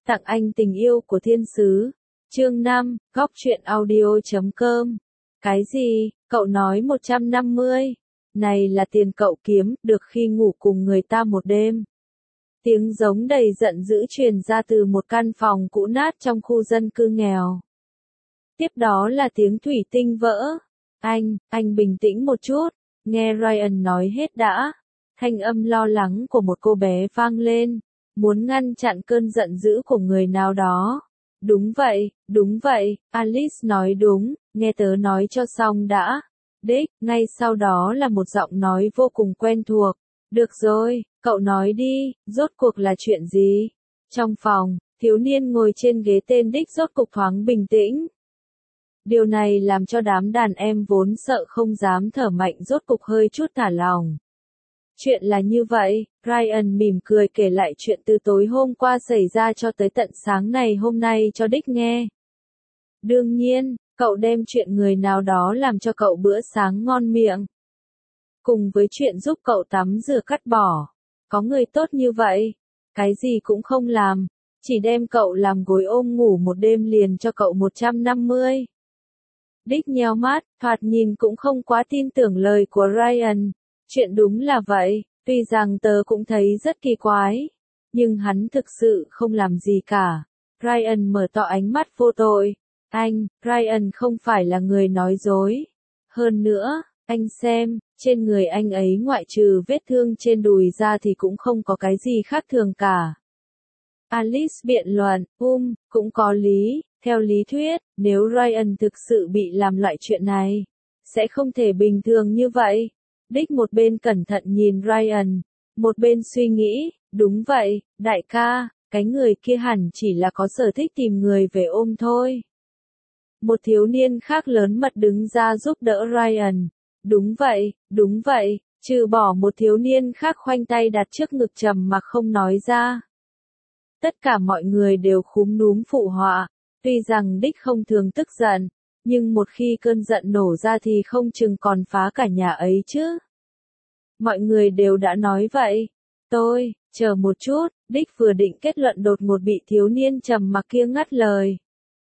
Tặng anh tình yêu của thiên sứ. Chương 5, góc truyện audio.com. Cái gì? Cậu nói 150. Này là tiền cậu kiếm được khi ngủ cùng người ta một đêm. Tiếng giống đầy giận dữ truyền ra từ một căn phòng cũ nát trong khu dân cư nghèo. Tiếp đó là tiếng thủy tinh vỡ. Anh bình tĩnh một chút, nghe Ryan nói hết đã. Thanh âm lo lắng của một cô bé vang lên, muốn ngăn chặn cơn giận dữ của người nào đó. Đúng vậy, Alice nói đúng, nghe tớ nói cho xong đã. Dick, ngay sau đó là một giọng nói vô cùng quen thuộc. Được rồi, cậu nói đi, rốt cuộc là chuyện gì? Trong phòng, thiếu niên ngồi trên ghế tên Dick rốt cục thoáng bình tĩnh. Điều này làm cho đám đàn em vốn sợ không dám thở mạnh rốt cục hơi chút thả lòng. Chuyện là như vậy, Ryan mỉm cười kể lại chuyện từ tối hôm qua xảy ra cho tới tận sáng này hôm nay cho Dick nghe. Đương nhiên, cậu đem chuyện người nào đó làm cho cậu bữa sáng ngon miệng. Cùng với chuyện giúp cậu tắm rửa cắt bỏ. Có người tốt như vậy, cái gì cũng không làm, chỉ đem cậu làm gối ôm ngủ một đêm liền cho cậu 150. Dick nheo mắt, thoạt nhìn cũng không quá tin tưởng lời của Ryan. Chuyện đúng là vậy, tuy rằng tớ cũng thấy rất kỳ quái, nhưng hắn thực sự không làm gì cả. Ryan mở to ánh mắt vô tội. Ryan không phải là người nói dối. Hơn nữa, anh xem, trên người anh ấy ngoại trừ vết thương trên đùi ra thì cũng không có cái gì khác thường cả. Alice biện luận, cũng có lý, theo lý thuyết, nếu Ryan thực sự bị làm loại chuyện này, sẽ không thể bình thường như vậy. Dick một bên cẩn thận nhìn Ryan, một bên suy nghĩ, đúng vậy, đại ca, cái người kia hẳn chỉ là có sở thích tìm người về ôm thôi. Một thiếu niên khác lớn mật đứng ra giúp đỡ Ryan. Đúng vậy, trừ bỏ một thiếu niên khác khoanh tay đặt trước ngực trầm mặc không nói ra. Tất cả mọi người đều khúm núm phụ họa, tuy rằng Dick không thường tức giận, nhưng một khi cơn giận nổ ra thì không chừng còn phá cả nhà ấy chứ. Mọi người đều đã nói vậy. Chờ một chút, Dick vừa định kết luận đột ngột bị thiếu niên trầm mặc kia ngắt lời.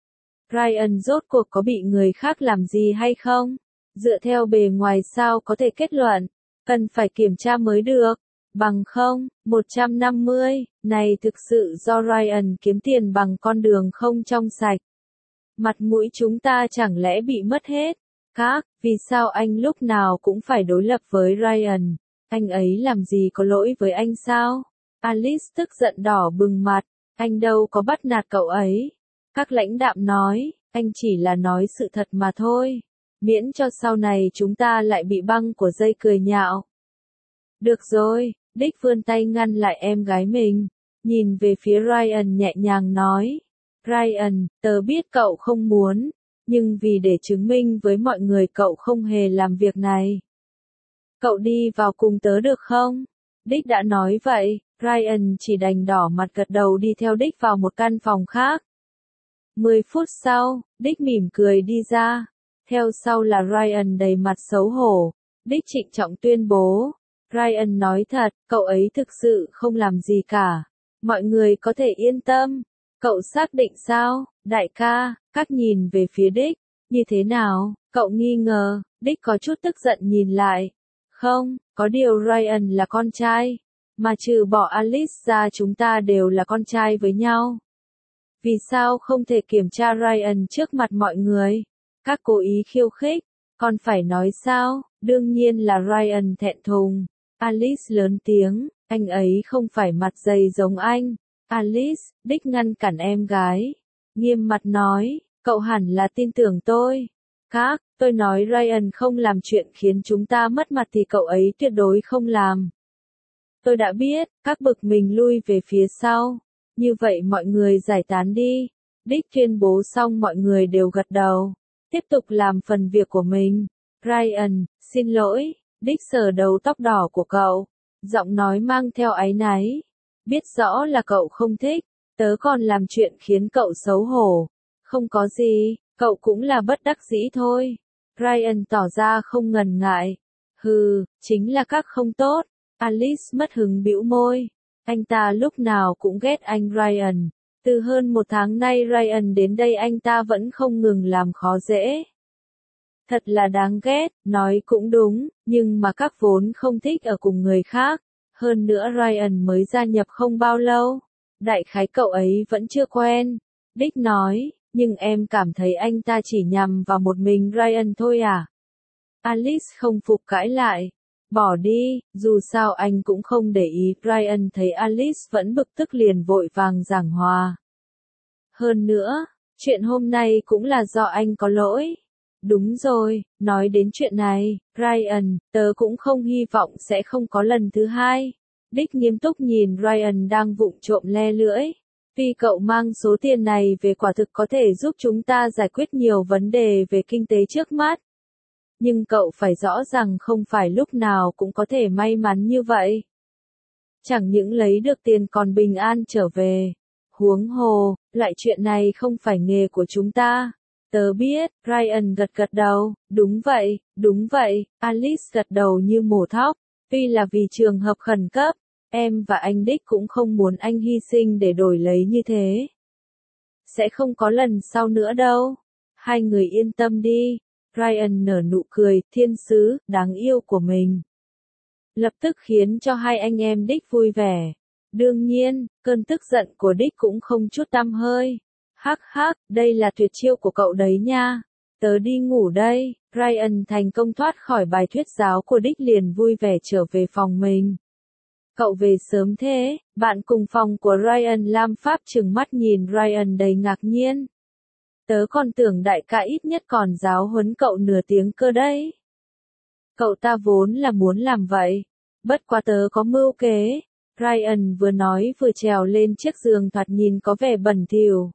Ryan rốt cuộc có bị người khác làm gì hay không? Dựa theo bề ngoài sao có thể kết luận, cần phải kiểm tra mới được. Bằng không, 150, này thực sự do Ryan kiếm tiền bằng con đường không trong sạch. Mặt mũi chúng ta chẳng lẽ bị mất hết? Vì sao anh lúc nào cũng phải đối lập với Ryan? Anh ấy làm gì có lỗi với anh sao? Alice tức giận đỏ bừng mặt, anh đâu có bắt nạt cậu ấy. Các lãnh đạm nói, anh chỉ là nói sự thật mà thôi. Miễn cho sau này chúng ta lại bị băng của dây cười nhạo. Được rồi, Dick vươn tay ngăn lại em gái mình, nhìn về phía Ryan nhẹ nhàng nói. Ryan, tớ biết cậu không muốn, nhưng vì để chứng minh với mọi người cậu không hề làm việc này. Cậu đi vào cùng tớ được không? Dick đã nói vậy, Ryan chỉ đành đỏ mặt gật đầu đi theo Dick vào một căn phòng khác. 10 phút sau, Dick mỉm cười đi ra. Theo sau là Ryan đầy mặt xấu hổ. Dick trịnh trọng tuyên bố. Ryan nói thật, cậu ấy thực sự không làm gì cả. Mọi người có thể yên tâm. Cậu xác định sao, đại ca? Các nhìn về phía Dick. Như thế nào? Cậu nghi ngờ. Dick có chút tức giận nhìn lại. Không, có điều Ryan là con trai. Mà trừ bỏ Alice ra chúng ta đều là con trai với nhau. Vì sao không thể kiểm tra Ryan trước mặt mọi người? Các cố ý khiêu khích. Còn phải nói sao? Đương nhiên là Ryan thẹn thùng. Alice lớn tiếng, anh ấy không phải mặt dày giống anh. Alice, Dick ngăn cản em gái. Nghiêm mặt nói, cậu hẳn là tin tưởng tôi. Tôi nói Ryan không làm chuyện khiến chúng ta mất mặt thì cậu ấy tuyệt đối không làm. Tôi đã biết, các bực mình lui về phía sau. Như vậy mọi người giải tán đi. Dick tuyên bố xong mọi người đều gật đầu. Tiếp tục làm phần việc của mình. Ryan, xin lỗi. Dick sờ đầu tóc đỏ của cậu. Giọng nói mang theo áy náy. Biết rõ là cậu không thích. Tớ còn làm chuyện khiến cậu xấu hổ. Không có gì, cậu cũng là bất đắc dĩ thôi. Ryan tỏ ra không ngần ngại. Chính là các không tốt. Alice mất hứng bĩu môi. Anh ta lúc nào cũng ghét anh Ryan. Từ hơn một tháng nay Ryan đến đây anh ta vẫn không ngừng làm khó dễ. Thật là đáng ghét, nói cũng đúng, nhưng mà các vốn không thích ở cùng người khác. Hơn nữa Ryan mới gia nhập không bao lâu. Đại khái cậu ấy vẫn chưa quen. Dick nói, nhưng em cảm thấy anh ta chỉ nhằm vào một mình Ryan thôi à? Alice không phục cãi lại. Bỏ đi, dù sao anh cũng không để ý. Ryan thấy Alice vẫn bực tức liền vội vàng giảng hòa. Hơn nữa, chuyện hôm nay cũng là do anh có lỗi. Đúng rồi, nói đến chuyện này, Ryan, tớ cũng không hy vọng sẽ không có lần thứ hai. Dick nghiêm túc nhìn Ryan đang vụng trộm le lưỡi. Vì cậu mang số tiền này về quả thực có thể giúp chúng ta giải quyết nhiều vấn đề về kinh tế trước mắt. Nhưng cậu phải rõ rằng không phải lúc nào cũng có thể may mắn như vậy. Chẳng những lấy được tiền còn bình an trở về. Huống hồ, loại chuyện này không phải nghề của chúng ta. Tớ biết, Ryan gật gật đầu, đúng vậy, Alice gật đầu như mổ thóc. Tuy là vì trường hợp khẩn cấp, em và anh Dick cũng không muốn anh hy sinh để đổi lấy như thế. Sẽ không có lần sau nữa đâu. Hai người yên tâm đi. Ryan nở nụ cười, thiên sứ, đáng yêu của mình. Lập tức khiến cho hai anh em Dick vui vẻ. Đương nhiên, cơn tức giận của Dick cũng không chút tăm hơi. Hắc hắc, đây là tuyệt chiêu của cậu đấy nha. Tớ đi ngủ đây. Ryan thành công thoát khỏi bài thuyết giáo của Dick liền vui vẻ trở về phòng mình. Cậu về sớm thế, bạn cùng phòng của Ryan Lam Pháp trừng mắt nhìn Ryan đầy ngạc nhiên. Tớ còn tưởng đại ca ít nhất còn giáo huấn cậu nửa tiếng cơ đấy. Cậu ta vốn là muốn làm vậy. Bất quá tớ có mưu kế. Ryan vừa nói vừa trèo lên chiếc giường thoạt nhìn có vẻ bẩn thỉu.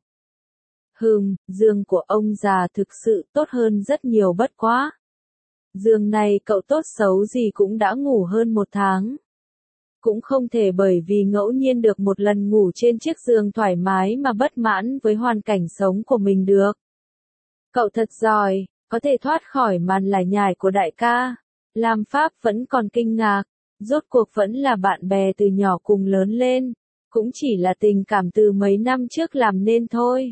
Giường của ông già thực sự tốt hơn rất nhiều bất quá. Giường này cậu tốt xấu gì cũng đã ngủ hơn một tháng. Cũng không thể bởi vì ngẫu nhiên được một lần ngủ trên chiếc giường thoải mái mà bất mãn với hoàn cảnh sống của mình được. Cậu thật giỏi, có thể thoát khỏi màn lải nhải của đại ca. Lam Pháp vẫn còn kinh ngạc, rốt cuộc vẫn là bạn bè từ nhỏ cùng lớn lên, cũng chỉ là tình cảm từ mấy năm trước làm nên thôi.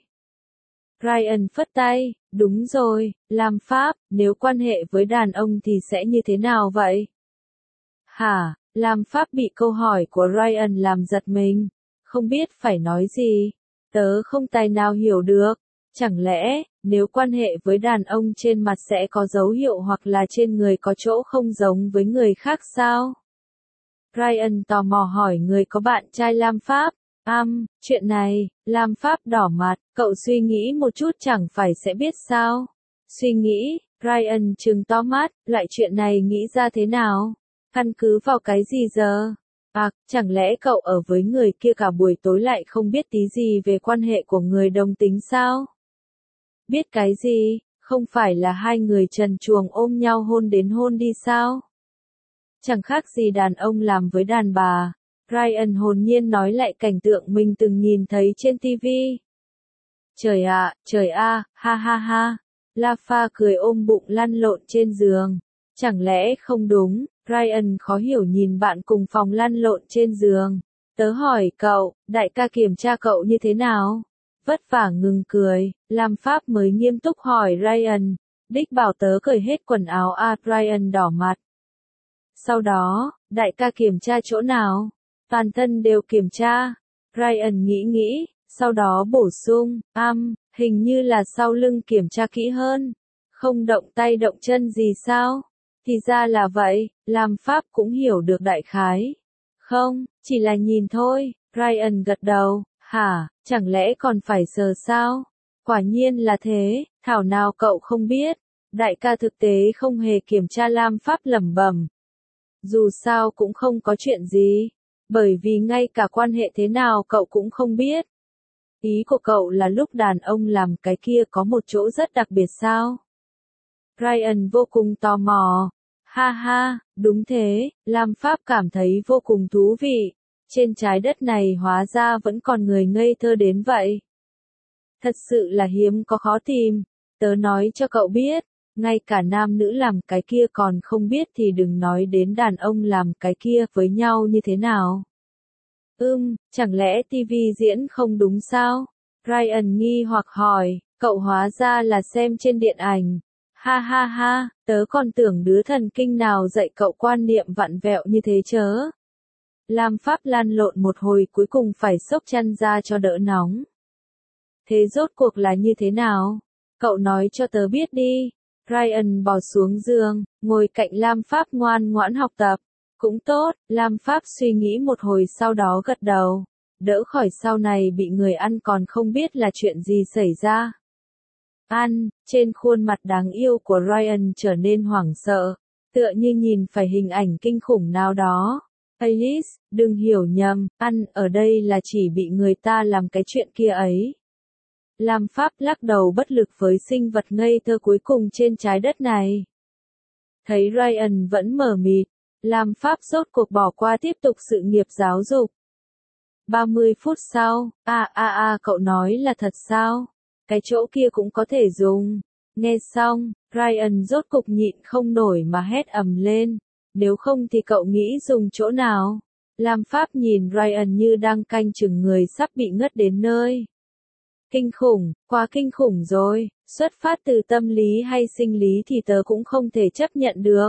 Ryan phất tay, đúng rồi, Lam Pháp, nếu quan hệ với đàn ông thì sẽ như thế nào vậy? Hả? Lam Pháp bị câu hỏi của Ryan làm giật mình, không biết phải nói gì. Tớ không tài nào hiểu được. Chẳng lẽ, nếu quan hệ với đàn ông trên mặt sẽ có dấu hiệu hoặc là trên người có chỗ không giống với người khác sao? Ryan tò mò hỏi người có bạn trai Lam Pháp. Chuyện này, Lam Pháp đỏ mặt, cậu suy nghĩ một chút chẳng phải sẽ biết sao? Suy nghĩ, Ryan trừng to mắt, loại chuyện này nghĩ ra thế nào? Căn cứ vào cái gì giờ? Chẳng lẽ cậu ở với người kia cả buổi tối lại không biết tí gì về quan hệ của người đồng tính sao? Biết cái gì, không phải là hai người trần truồng ôm nhau hôn đến hôn đi sao? Chẳng khác gì đàn ông làm với đàn bà. Ryan hồn nhiên nói lại cảnh tượng mình từng nhìn thấy trên TV. Trời ạ, ha ha ha. Lafa cười ôm bụng lăn lộn trên giường. Chẳng lẽ không đúng? Ryan khó hiểu nhìn bạn cùng phòng lăn lộn trên giường. Tớ hỏi cậu, đại ca kiểm tra cậu như thế nào? Vất vả ngừng cười, Lam Pháp mới nghiêm túc hỏi Ryan. Dick bảo tớ cởi hết quần áo Ryan đỏ mặt. Sau đó, đại ca kiểm tra chỗ nào? Toàn thân đều kiểm tra. Ryan nghĩ, sau đó bổ sung, hình như là sau lưng kiểm tra kỹ hơn. Không động tay động chân gì sao? Thì ra là vậy, Lam Pháp cũng hiểu được đại khái. Không, chỉ là nhìn thôi, Ryan gật đầu, hả, chẳng lẽ còn phải sờ sao? Quả nhiên là thế, thảo nào cậu không biết. Đại ca thực tế không hề kiểm tra Lam Pháp lẩm bẩm. Dù sao cũng không có chuyện gì, bởi vì ngay cả quan hệ thế nào cậu cũng không biết. Ý của cậu là lúc đàn ông làm cái kia có một chỗ rất đặc biệt sao? Ryan vô cùng tò mò. Ha ha, đúng thế, Lam Pháp cảm thấy vô cùng thú vị. Trên trái đất này hóa ra vẫn còn người ngây thơ đến vậy. Thật sự là hiếm có khó tìm. Tớ nói cho cậu biết, ngay cả nam nữ làm cái kia còn không biết thì đừng nói đến đàn ông làm cái kia với nhau như thế nào. Chẳng lẽ TV diễn không đúng sao? Ryan nghi hoặc hỏi, cậu hóa ra là xem trên điện ảnh. Ha ha ha, tớ còn tưởng đứa thần kinh nào dạy cậu quan niệm vặn vẹo như thế chớ. Lam Pháp lăn lộn một hồi cuối cùng phải xốc chăn ra cho đỡ nóng. Thế rốt cuộc là như thế nào? Cậu nói cho tớ biết đi. Ryan bò xuống giường, ngồi cạnh Lam Pháp ngoan ngoãn học tập. Cũng tốt, Lam Pháp suy nghĩ một hồi sau đó gật đầu. Đỡ khỏi sau này bị người ăn còn không biết là chuyện gì xảy ra. Trên khuôn mặt đáng yêu của Ryan trở nên hoảng sợ, tựa như nhìn phải hình ảnh kinh khủng nào đó. Alice, đừng hiểu nhầm, ở đây là chỉ bị người ta làm cái chuyện kia ấy. Lam Pháp lắc đầu bất lực với sinh vật ngây thơ cuối cùng trên trái đất này. Thấy Ryan vẫn mờ mịt, Lam Pháp rốt cuộc bỏ qua tiếp tục sự nghiệp giáo dục. 30 phút sau, cậu nói là thật sao? Cái chỗ kia cũng có thể dùng. Nghe xong, Ryan rốt cục nhịn không nổi mà hét ầm lên. Nếu không thì cậu nghĩ dùng chỗ nào? Lam Pháp nhìn Ryan như đang canh chừng người sắp bị ngất đến nơi. Kinh khủng, quá kinh khủng rồi, xuất phát từ tâm lý hay sinh lý thì tớ cũng không thể chấp nhận được.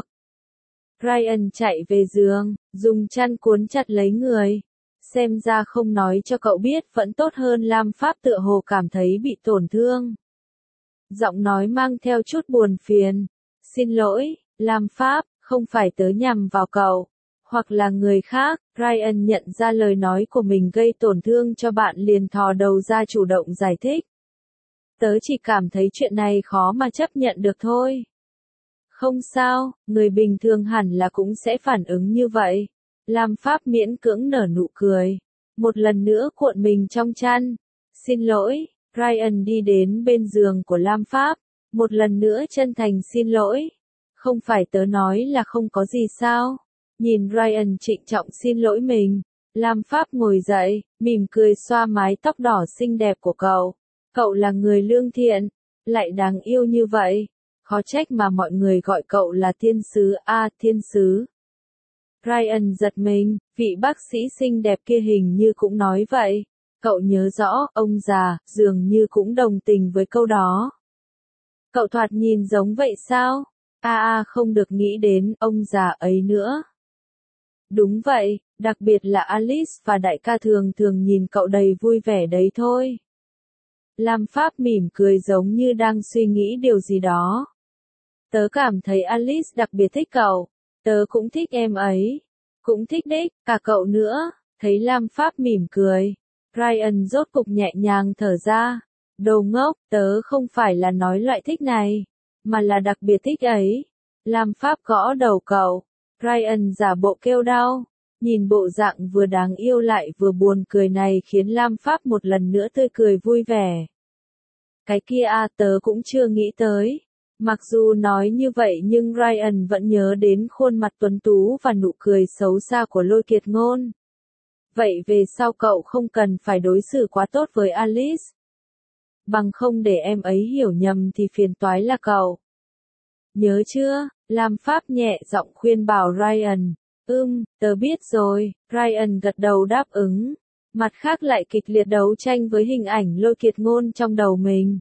Ryan chạy về giường, dùng chăn cuốn chặt lấy người. Xem ra không nói cho cậu biết vẫn tốt hơn. Lam Pháp tựa hồ cảm thấy bị tổn thương. Giọng nói mang theo chút buồn phiền. Xin lỗi, Lam Pháp, không phải tớ nhằm vào cậu, hoặc là người khác. Ryan nhận ra lời nói của mình gây tổn thương cho bạn liền thò đầu ra chủ động giải thích. Tớ chỉ cảm thấy chuyện này khó mà chấp nhận được thôi. Không sao, người bình thường hẳn là cũng sẽ phản ứng như vậy. Lam Pháp miễn cưỡng nở nụ cười. Một lần nữa cuộn mình trong chăn. Xin lỗi, Ryan đi đến bên giường của Lam Pháp. Một lần nữa chân thành xin lỗi. Không phải tớ nói là không có gì sao. Nhìn Ryan trịnh trọng xin lỗi mình. Lam Pháp ngồi dậy, mỉm cười xoa mái tóc đỏ xinh đẹp của cậu. Cậu là người lương thiện, lại đáng yêu như vậy. Khó trách mà mọi người gọi cậu là thiên sứ. Thiên sứ. Ryan giật mình, vị bác sĩ xinh đẹp kia hình như cũng nói vậy. Cậu nhớ rõ, ông già, dường như cũng đồng tình với câu đó. Cậu thoạt nhìn giống vậy sao? Không được nghĩ đến ông già ấy nữa. Đúng vậy, đặc biệt là Alice và đại ca thường nhìn cậu đầy vui vẻ đấy thôi. Lam Pháp mỉm cười giống như đang suy nghĩ điều gì đó. Tớ cảm thấy Alice đặc biệt thích cậu. Tớ cũng thích em ấy. Cũng thích đích, cả cậu nữa. Thấy Lam Pháp mỉm cười. Ryan rốt cục nhẹ nhàng thở ra. Đồ ngốc, tớ không phải là nói loại thích này, mà là đặc biệt thích ấy. Lam Pháp gõ đầu cậu. Ryan giả bộ kêu đau. Nhìn bộ dạng vừa đáng yêu lại vừa buồn cười này khiến Lam Pháp một lần nữa tươi cười vui vẻ. Cái kia tớ cũng chưa nghĩ tới. Mặc dù nói như vậy nhưng Ryan vẫn nhớ đến khuôn mặt tuấn tú và nụ cười xấu xa của Lôi Kiệt Ngôn. Vậy về sau cậu không cần phải đối xử quá tốt với Alice. Bằng không để em ấy hiểu nhầm thì phiền toái là cậu. Nhớ chưa? Lam Pháp nhẹ giọng khuyên bảo Ryan. Tớ biết rồi. Ryan gật đầu đáp ứng. Mặt khác lại kịch liệt đấu tranh với hình ảnh Lôi Kiệt Ngôn trong đầu mình.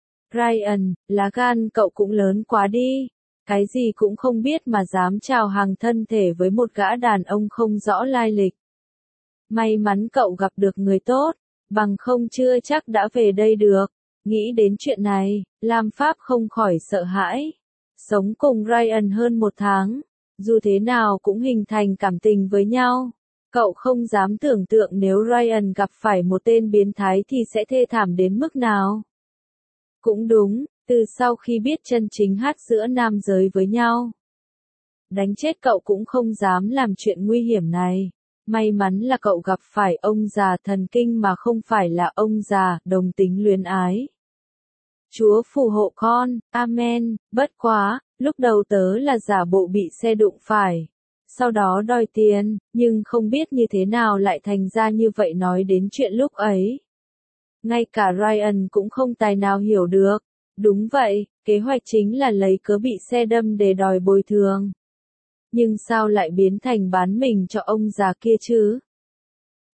Ryan, lá gan cậu cũng lớn quá đi. Cái gì cũng không biết mà dám chào hàng thân thể với một gã đàn ông không rõ lai lịch. May mắn cậu gặp được người tốt, bằng không chưa chắc đã về đây được. Nghĩ đến chuyện này, Lam Pháp không khỏi sợ hãi. Sống cùng Ryan hơn 1 tháng, dù thế nào cũng hình thành cảm tình với nhau. Cậu không dám tưởng tượng nếu Ryan gặp phải một tên biến thái thì sẽ thê thảm đến mức nào. Cũng đúng, từ sau khi biết chân chính hát giữa nam giới với nhau, đánh chết cậu cũng không dám làm chuyện nguy hiểm này. May mắn là cậu gặp phải ông già thần kinh mà không phải là ông già đồng tính luyến ái. Chúa phù hộ con, amen. Bất quá, lúc đầu tớ là giả bộ bị xe đụng phải, sau đó đòi tiền, nhưng không biết như thế nào lại thành ra như vậy. Nói đến chuyện lúc ấy, ngay cả Ryan cũng không tài nào hiểu được. Đúng vậy, kế hoạch chính là lấy cớ bị xe đâm để đòi bồi thường. Nhưng sao lại biến thành bán mình cho ông già kia chứ?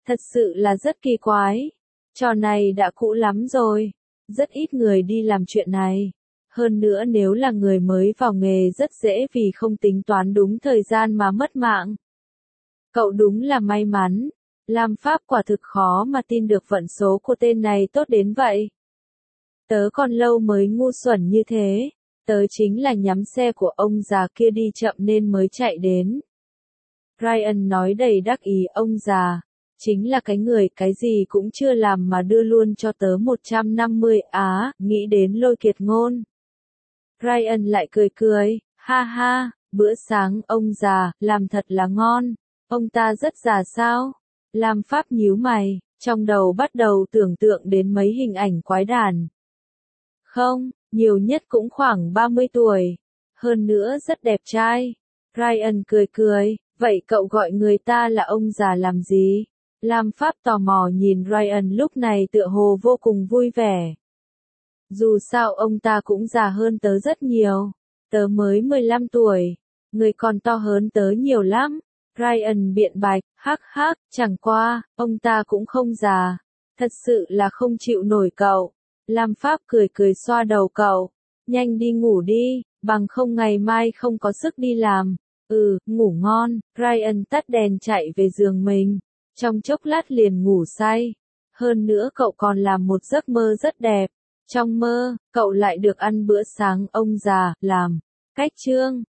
Thật sự là rất kỳ quái. Trò này đã cũ lắm rồi. Rất ít người đi làm chuyện này. Hơn nữa nếu là người mới vào nghề rất dễ vì không tính toán đúng thời gian mà mất mạng. Cậu đúng là may mắn. Lam Pháp quả thực khó mà tin được vận số của tên này tốt đến vậy. Tớ còn lâu mới ngu xuẩn như thế. Tớ chính là nhắm xe của ông già kia đi chậm nên mới chạy đến. Ryan nói đầy đắc ý. Ông già chính là cái người cái gì cũng chưa làm mà đưa luôn cho tớ 150 á, nghĩ đến Lôi Kiệt Ngôn. Ryan lại cười cười, ha ha, bữa sáng ông già, làm thật là ngon. Ông ta rất già sao? Lam Pháp nhíu mày, trong đầu bắt đầu tưởng tượng đến mấy hình ảnh quái đản. Không, nhiều nhất cũng khoảng 30 tuổi. Hơn nữa rất đẹp trai. Ryan cười cười, vậy cậu gọi người ta là ông già làm gì? Lam Pháp tò mò nhìn Ryan lúc này tựa hồ vô cùng vui vẻ. Dù sao ông ta cũng già hơn tớ rất nhiều. Tớ mới 15 tuổi. Người còn to hơn tớ nhiều lắm. Ryan biện bạch, hắc hắc, chẳng qua, ông ta cũng không già. Thật sự là không chịu nổi cậu. Lam Pháp cười cười xoa đầu cậu. Nhanh đi ngủ đi, bằng không ngày mai không có sức đi làm. Ngủ ngon. Ryan tắt đèn chạy về giường mình. Trong chốc lát liền ngủ say. Hơn nữa cậu còn làm một giấc mơ rất đẹp. Trong mơ, cậu lại được ăn bữa sáng ông già làm. Cách chương